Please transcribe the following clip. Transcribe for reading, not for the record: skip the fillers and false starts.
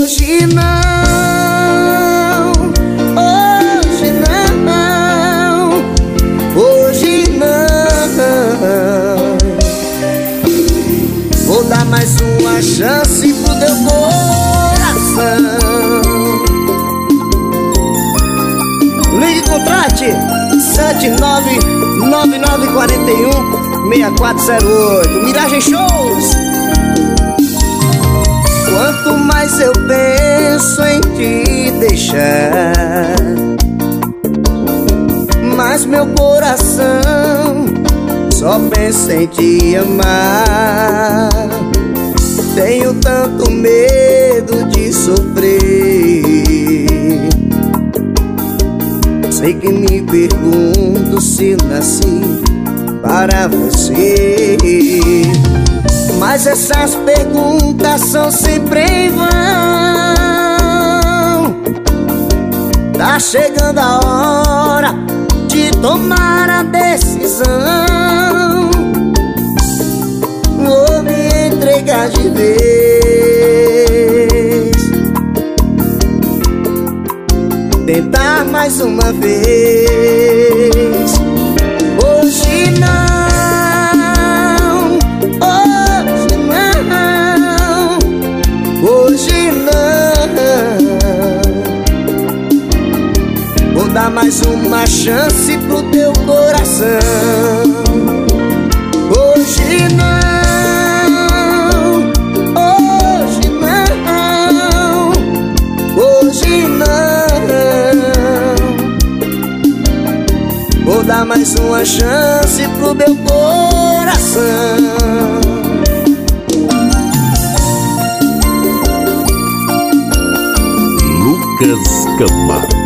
Hoje não, hoje não, hoje não. Vou dar mais uma chance pro teu coração. Ligue e contrate 799941-6408. Miragem Shows. Quanto mais eu penso em te deixar, mais meu coração só pensa em te amar. Tenho tanto medo de sofrer. Sei que me pergunto se nasci para você, mas essas perguntas são sempre em vão. Tá chegando a hora de tomar a decisão. Vou me entregar de vez, tentar mais uma vez. Hoje não, hoje não, hoje não. Vou dar mais uma chance pro teu coração. Hoje não, hoje não, hoje não. Vou dar mais uma chance pro meu coração. Lucas Camargo.